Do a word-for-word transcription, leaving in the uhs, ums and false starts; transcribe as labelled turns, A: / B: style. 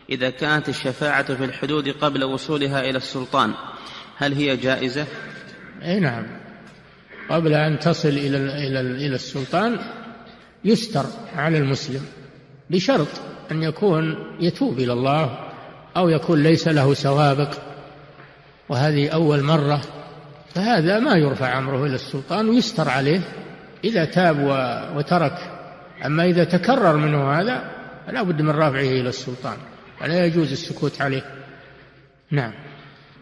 A: إذا كانت الشفاعة في الحدود قبل وصولها إلى السلطان هل هي جائزة؟
B: أي نعم، قبل أن تصل إلى إلى إلى السلطان يستر على المسلم، بشرط أن يكون يتوب إلى الله أو يكون ليس له سوابق، وهذه أول مرة، فهذا ما يرفع أمره إلى السلطان ويستر عليه إذا تاب وترك. أما إذا تكرر منه هذا لا بد من رفعه إلى السلطان، ولا يجوز السكوت عليه. نعم.